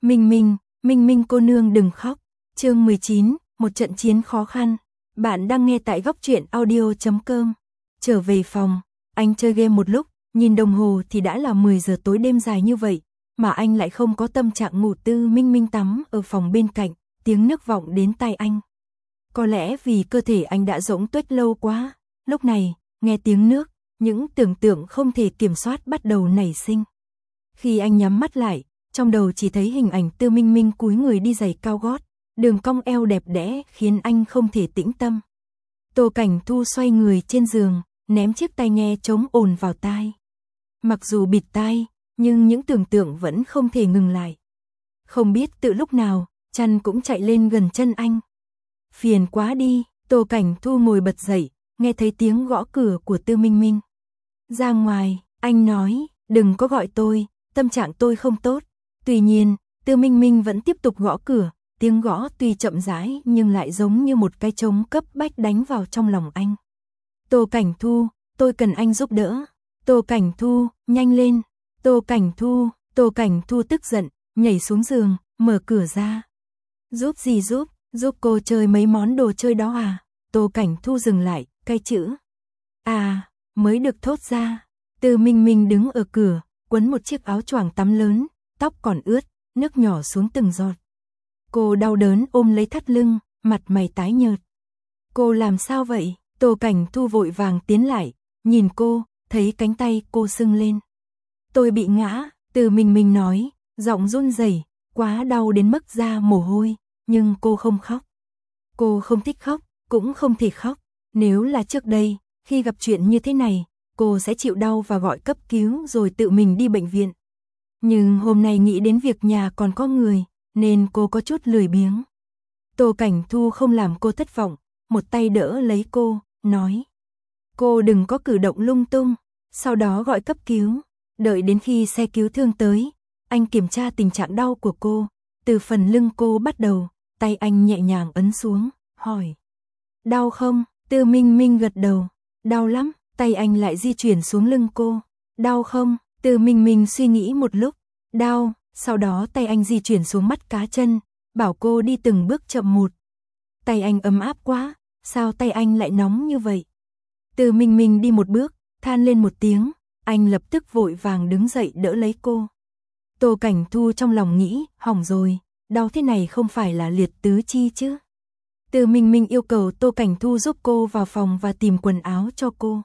Minh Minh cô nương đừng khóc. Chương 19, một trận chiến khó khăn. Bạn đang nghe tại góc truyện audio.com. Trở về phòng, anh chơi game một lúc, nhìn đồng hồ thì đã là 10 giờ tối, đêm dài như vậy, mà anh lại không có tâm trạng ngủ. Tư Minh Minh tắm ở phòng bên cạnh, tiếng nước vọng đến tai anh. Có lẽ vì cơ thể anh đã rỗng tuếch lâu quá, lúc này, nghe tiếng nước, những tưởng tượng không thể kiểm soát bắt đầu nảy sinh. Khi anh nhắm mắt lại, trong đầu chỉ thấy hình ảnh Tư Minh Minh cúi người đi giày cao gót, đường cong eo đẹp đẽ khiến anh không thể tĩnh tâm. Tô Cảnh Thu xoay người trên giường, ném chiếc tai nghe chống ồn vào tai. Mặc dù bịt tai, nhưng những tưởng tượng vẫn không thể ngừng lại. Không biết từ lúc nào, chăn cũng chạy lên gần chân anh. Phiền quá đi, Tô Cảnh Thu ngồi bật dậy, nghe thấy tiếng gõ cửa của Tư Minh Minh. Ra ngoài, anh nói, đừng có gọi tôi, tâm trạng tôi không tốt. Tuy nhiên, Tư Minh Minh vẫn tiếp tục gõ cửa, tiếng gõ tuy chậm rãi nhưng lại giống như một cái trống cấp bách đánh vào trong lòng anh. Tô Cảnh Thu, tôi cần anh giúp đỡ. Tô Cảnh Thu, nhanh lên. Tô Cảnh Thu tức giận, nhảy xuống giường, mở cửa ra. Giúp gì giúp, giúp cô chơi mấy món đồ chơi đó à? Tô Cảnh Thu dừng lại, cái chữ à, mới được thốt ra. Tư Minh Minh đứng ở cửa, quấn một chiếc áo choàng tắm lớn, tóc còn ướt, nước nhỏ xuống từng giọt. Cô đau đớn ôm lấy thắt lưng, mặt mày tái nhợt. Cô làm sao vậy? Tô Cảnh Thu vội vàng tiến lại, nhìn cô, thấy cánh tay cô sưng lên. Tôi bị ngã, Tư Minh Minh nói, giọng run rẩy, quá đau đến mức ra mồ hôi, nhưng cô không khóc. Cô không thích khóc, cũng không thể khóc. Nếu là trước đây, khi gặp chuyện như thế này, cô sẽ chịu đau và gọi cấp cứu rồi tự mình đi bệnh viện. Nhưng hôm nay nghĩ đến việc nhà còn có người, nên cô có chút lười biếng. Tô Cảnh Thu không làm cô thất vọng, một tay đỡ lấy cô, nói. Cô đừng có cử động lung tung, sau đó gọi cấp cứu. Đợi đến khi xe cứu thương tới, anh kiểm tra tình trạng đau của cô, từ phần lưng cô bắt đầu, tay anh nhẹ nhàng ấn xuống, hỏi. Đau không? Tư Minh Minh gật đầu. Đau lắm, tay anh lại di chuyển xuống lưng cô. Đau không? Tư Minh Minh suy nghĩ một lúc. Đau, sau đó tay anh di chuyển xuống mắt cá chân, bảo cô đi từng bước chậm một. Tay anh ấm áp quá, sao tay anh lại nóng như vậy? Tư Minh Minh đi một bước, than lên một tiếng, anh lập tức vội vàng đứng dậy đỡ lấy cô. Tô Cảnh Thu trong lòng nghĩ, hỏng rồi, đau thế này không phải là liệt tứ chi chứ? Tư Minh Minh yêu cầu Tô Cảnh Thu giúp cô vào phòng và tìm quần áo cho cô.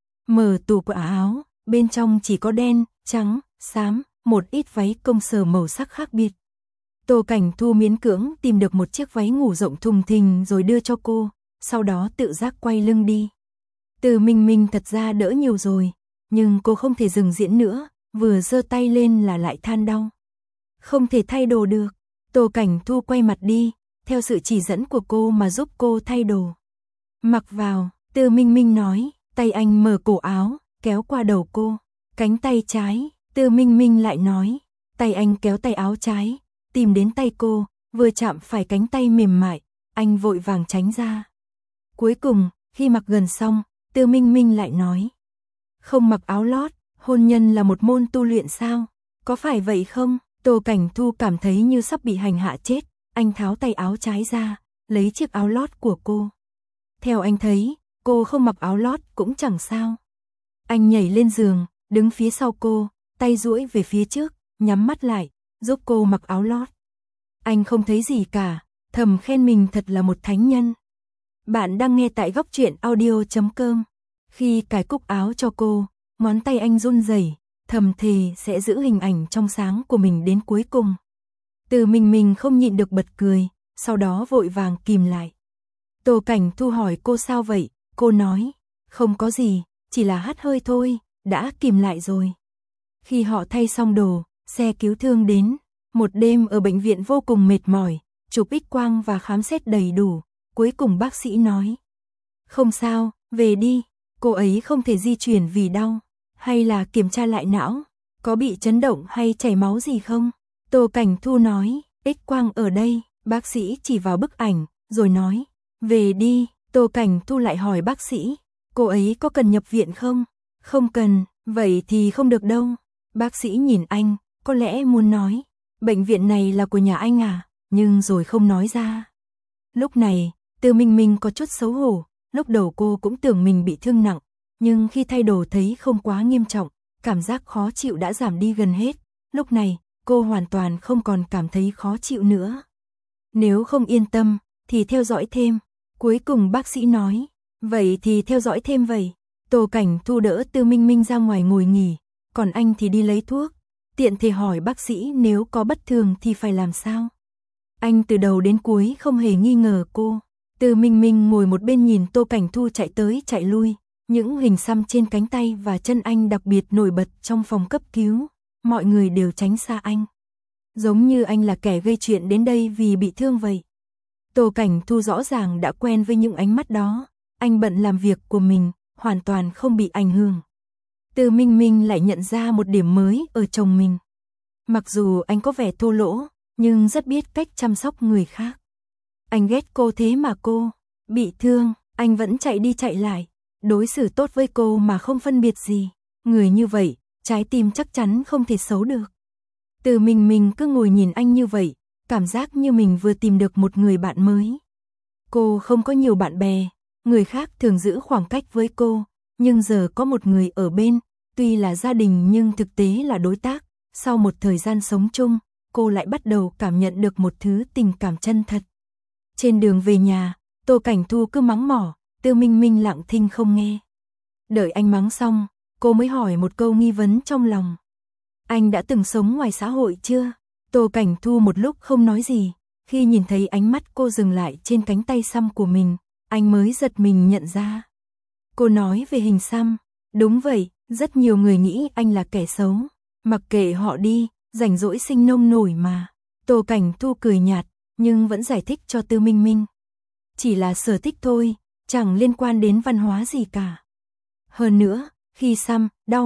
Mở tủ quần áo, bên trong chỉ có đen, trắng, xám, một ít váy công sở màu sắc khác biệt. Tô Cảnh Thu miễn cưỡng tìm được một chiếc váy ngủ rộng thùng thình rồi đưa cho cô, sau đó tự giác quay lưng đi. Tư Minh Minh thật ra đỡ nhiều rồi, nhưng cô không thể dừng diễn nữa, vừa giơ tay lên là lại than đau. Không thể thay đồ được. Tô Cảnh Thu quay mặt đi, theo sự chỉ dẫn của cô mà giúp cô thay đồ. Mặc vào, Tư Minh Minh nói, tay anh mở cổ áo, kéo qua đầu cô. Cánh tay trái, Tư Minh Minh lại nói, tay anh kéo tay áo trái, tìm đến tay cô, vừa chạm phải cánh tay mềm mại, anh vội vàng tránh ra. Cuối cùng, khi mặc gần xong, Tư Minh Minh lại nói, không mặc áo lót, hôn nhân là một môn tu luyện sao? Có phải vậy không? Tô Cảnh Thu cảm thấy như sắp bị hành hạ chết, anh tháo tay áo trái ra, lấy chiếc áo lót của cô. Theo anh thấy, cô không mặc áo lót cũng chẳng sao. Anh nhảy lên giường, đứng phía sau cô, tay duỗi về phía trước, nhắm mắt lại, giúp cô mặc áo lót. Anh không thấy gì cả, thầm khen mình thật là một thánh nhân. Bạn đang nghe tại góc truyện audio.com. Khi cài cúc áo cho cô, ngón tay anh run rẩy, thầm thề sẽ giữ hình ảnh trong sáng của mình đến cuối cùng. Từ mình không nhịn được bật cười, sau đó vội vàng kìm lại. Tô Cảnh Thu hỏi cô sao vậy, cô nói, không có gì, chỉ là hắt hơi thôi, đã kìm lại rồi. Khi họ thay xong đồ, xe cứu thương đến, một đêm ở bệnh viện vô cùng mệt mỏi, chụp X-quang và khám xét đầy đủ, cuối cùng bác sĩ nói. Không sao, về đi, cô ấy không thể di chuyển vì đau, hay là kiểm tra lại não, có bị chấn động hay chảy máu gì không? Tô Cảnh Thu nói, X-quang ở đây, bác sĩ chỉ vào bức ảnh, rồi nói, về đi. Tô Cảnh Thu lại hỏi bác sĩ, cô ấy có cần nhập viện không? Không cần, vậy thì không được đâu. Bác sĩ nhìn anh, có lẽ muốn nói, bệnh viện này là của nhà anh à, nhưng rồi không nói ra. Lúc này, Từ Minh Minh có chút xấu hổ, lúc đầu cô cũng tưởng mình bị thương nặng, nhưng khi thay đồ thấy không quá nghiêm trọng, cảm giác khó chịu đã giảm đi gần hết. Lúc này, cô hoàn toàn không còn cảm thấy khó chịu nữa. Nếu không yên tâm, thì theo dõi thêm. Cuối cùng bác sĩ nói, vậy thì theo dõi thêm vậy. Tô Cảnh Thu đỡ Từ Minh Minh ra ngoài ngồi nghỉ, còn anh thì đi lấy thuốc. Tiện thể hỏi bác sĩ nếu có bất thường thì phải làm sao. Anh từ đầu đến cuối không hề nghi ngờ cô. Từ Minh Minh ngồi một bên nhìn Tô Cảnh Thu chạy tới chạy lui. Những hình xăm trên cánh tay và chân anh đặc biệt nổi bật trong phòng cấp cứu. Mọi người đều tránh xa anh. Giống như anh là kẻ gây chuyện đến đây vì bị thương vậy. Tô Cảnh Thu rõ ràng đã quen với những ánh mắt đó. Anh bận làm việc của mình, hoàn toàn không bị ảnh hưởng. Từ Minh Minh lại nhận ra một điểm mới ở chồng mình. Mặc dù anh có vẻ thô lỗ, nhưng rất biết cách chăm sóc người khác. Anh ghét cô thế mà cô bị thương, anh vẫn chạy đi chạy lại, đối xử tốt với cô mà không phân biệt gì. Người như vậy, trái tim chắc chắn không thể xấu được. Từ Minh Minh cứ ngồi nhìn anh như vậy, cảm giác như mình vừa tìm được một người bạn mới. Cô không có nhiều bạn bè, người khác thường giữ khoảng cách với cô, nhưng giờ có một người ở bên, tuy là gia đình nhưng thực tế là đối tác. Sau một thời gian sống chung, cô lại bắt đầu cảm nhận được một thứ tình cảm chân thật. Trên đường về nhà, Tô Cảnh Thu cứ mắng mỏ, Từ Minh Minh lặng thinh không nghe. Đợi anh mắng xong, cô mới hỏi một câu nghi vấn trong lòng. Anh đã từng sống ngoài xã hội chưa? Tô Cảnh Thu một lúc không nói gì, khi nhìn thấy ánh mắt cô dừng lại trên cánh tay xăm của mình, anh mới giật mình nhận ra. Cô nói về hình xăm, đúng vậy, rất nhiều người nghĩ anh là kẻ xấu, mặc kệ họ đi, rảnh rỗi sinh nông nổi mà. Tô Cảnh Thu cười nhạt, nhưng vẫn giải thích cho Từ Minh Minh. Chỉ là sở thích thôi, chẳng liên quan đến văn hóa gì cả. Hơn nữa, khi xăm, đau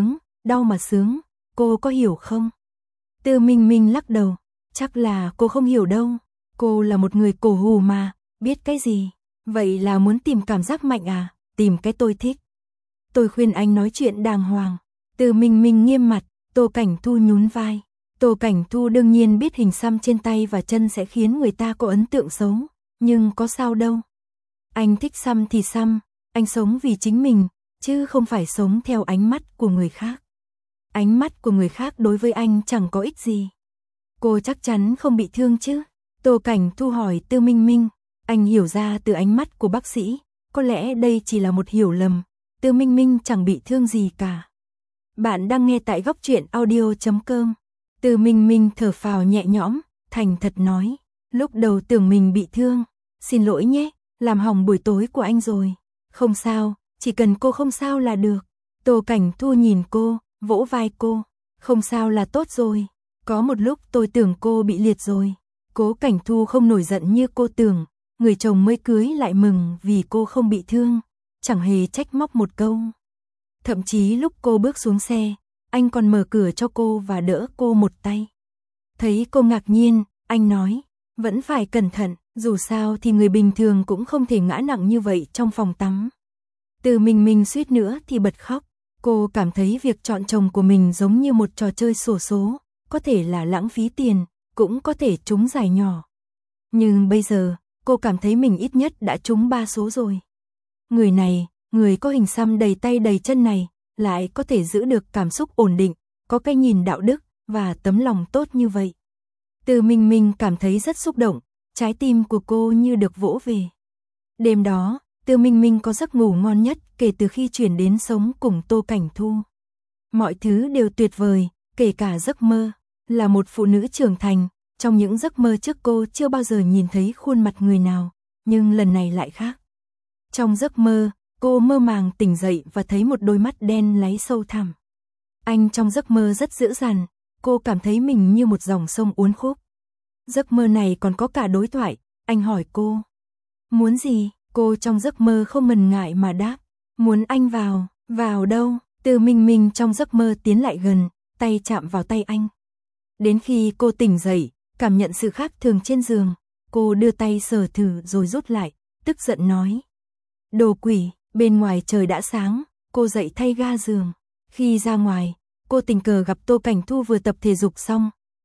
mà sướng, cô có hiểu không? Từ Minh Minh lắc đầu, chắc là cô không hiểu đâu. Cô là một người cổ hủ mà, biết cái gì? Vậy là muốn tìm cảm giác mạnh à? Tìm cái tôi thích. Tôi khuyên anh nói chuyện đàng hoàng. Từ Minh Minh nghiêm mặt, Tô Cảnh Thu nhún vai. Tô Cảnh Thu đương nhiên biết hình xăm trên tay và chân sẽ khiến người ta có ấn tượng xấu, nhưng có sao đâu. Anh thích xăm thì xăm, anh sống vì chính mình, chứ không phải sống theo ánh mắt của người khác. Ánh mắt của người khác đối với anh chẳng có ích gì. Cô chắc chắn không bị thương chứ? Tô Cảnh Thu hỏi Từ Minh Minh. Anh hiểu ra từ ánh mắt của bác sĩ, có lẽ đây chỉ là một hiểu lầm. Từ Minh Minh chẳng bị thương gì cả. Bạn đang nghe tại Góc Truyện Audio.com. Từ Minh Minh thở phào nhẹ nhõm, thành thật nói. Lúc đầu tưởng mình bị thương. Xin lỗi nhé, làm hỏng buổi tối của anh rồi. Không sao, chỉ cần cô không sao là được. Tô Cảnh Thu nhìn cô, vỗ vai cô. Không sao là tốt rồi. Có một lúc tôi tưởng cô bị liệt rồi. Cố Cảnh Thu không nổi giận như cô tưởng. Người chồng mới cưới lại mừng vì cô không bị thương. Chẳng hề trách móc một câu. Thậm chí lúc cô bước xuống xe, anh còn mở cửa cho cô và đỡ cô một tay. Thấy cô ngạc nhiên, anh nói, vẫn phải cẩn thận, dù sao thì người bình thường cũng không thể ngã nặng như vậy trong phòng tắm. Từ Minh Minh suýt nữa thì bật khóc. Cô cảm thấy việc chọn chồng của mình giống như một trò chơi xổ số, có thể là lãng phí tiền, cũng có thể trúng giải nhỏ. Nhưng bây giờ, cô cảm thấy mình ít nhất đã trúng 3 số rồi. Người này, người có hình xăm đầy tay đầy chân này, lại có thể giữ được cảm xúc ổn định, có cái nhìn đạo đức và tấm lòng tốt như vậy. Từ Minh Minh cảm thấy rất xúc động, trái tim của cô như được vỗ về. Đêm đó, Từ Minh Minh có giấc ngủ ngon nhất kể từ khi chuyển đến sống cùng Tô Cảnh Thu. Mọi thứ đều tuyệt vời, kể cả giấc mơ. Là một phụ nữ trưởng thành, trong những giấc mơ trước cô chưa bao giờ nhìn thấy khuôn mặt người nào, nhưng lần này lại khác. Trong giấc mơ, cô mơ màng tỉnh dậy và thấy một đôi mắt đen láy sâu thẳm. Anh trong giấc mơ rất dữ dằn, cô cảm thấy mình như một dòng sông uốn khúc. Giấc mơ này còn có cả đối thoại, anh hỏi cô. Muốn gì? Cô trong giấc mơ không ngần ngại mà đáp. Muốn anh vào. Vào đâu? Từ Minh Minh trong giấc mơ tiến lại gần, tay chạm vào tay anh. Đến khi cô tỉnh dậy, cảm nhận sự khác thường trên giường, cô đưa tay sờ thử rồi rút lại, tức giận nói. Đồ quỷ, bên ngoài trời đã sáng, cô dậy thay ga giường. Khi ra ngoài, cô tình cờ gặp Tô Cảnh Thu vừa tập thể dục xong,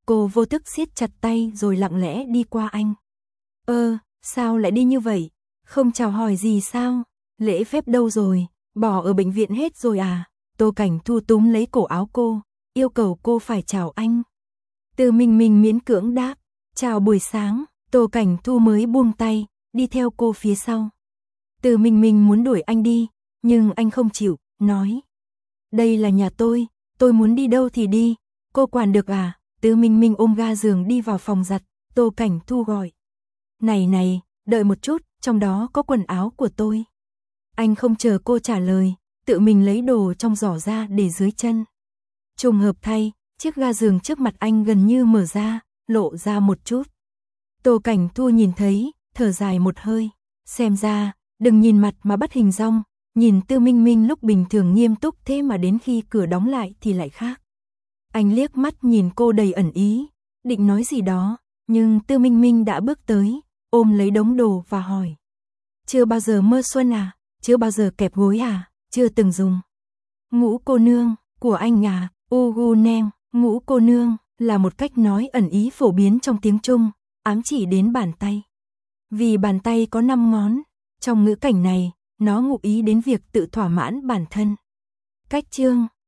Cô vô thức siết chặt tay rồi lặng lẽ đi qua anh. Sao lại đi như vậy? Không chào hỏi gì sao? Lễ phép đâu rồi? Bỏ ở bệnh viện hết rồi à? Tô Cảnh Thu túm lấy cổ áo cô, yêu cầu cô phải chào anh. Từ Minh miễn cưỡng đáp, chào buổi sáng. Tô Cảnh Thu mới buông tay, đi theo cô phía sau. Từ Minh muốn đuổi anh đi, nhưng anh không chịu, nói. Đây là nhà tôi muốn đi đâu thì đi, cô quản được à? Từ Minh ôm ga giường đi vào phòng giặt, Tô Cảnh Thu gọi. Này, đợi một chút, trong đó có quần áo của tôi. Anh không chờ cô trả lời, tự mình lấy đồ trong giỏ ra để dưới chân. Trùng hợp thay, chiếc ga giường trước mặt anh gần như mở ra, lộ ra một chút. Tô Cảnh Thu nhìn thấy, thở dài một hơi. Xem ra, đừng nhìn mặt mà bắt hình dong, nhìn Tư Minh lúc bình thường nghiêm túc thế mà đến khi cửa đóng lại thì lại khác. Anh liếc mắt nhìn cô đầy ẩn ý, định nói gì đó, nhưng Tư Minh đã bước tới, ôm lấy đống đồ và hỏi. Chưa bao giờ mơ xuân à? Chưa bao giờ kẹp gối à? Chưa từng dùng. Ngũ cô nương, của anh à? Ugu neng, ngũ cô nương, là một cách nói ẩn ý phổ biến trong tiếng Trung, ám chỉ đến bàn tay. Vì bàn tay có 5 ngón, trong ngữ cảnh này, nó ngụ ý đến việc tự thỏa mãn bản thân. Cách chương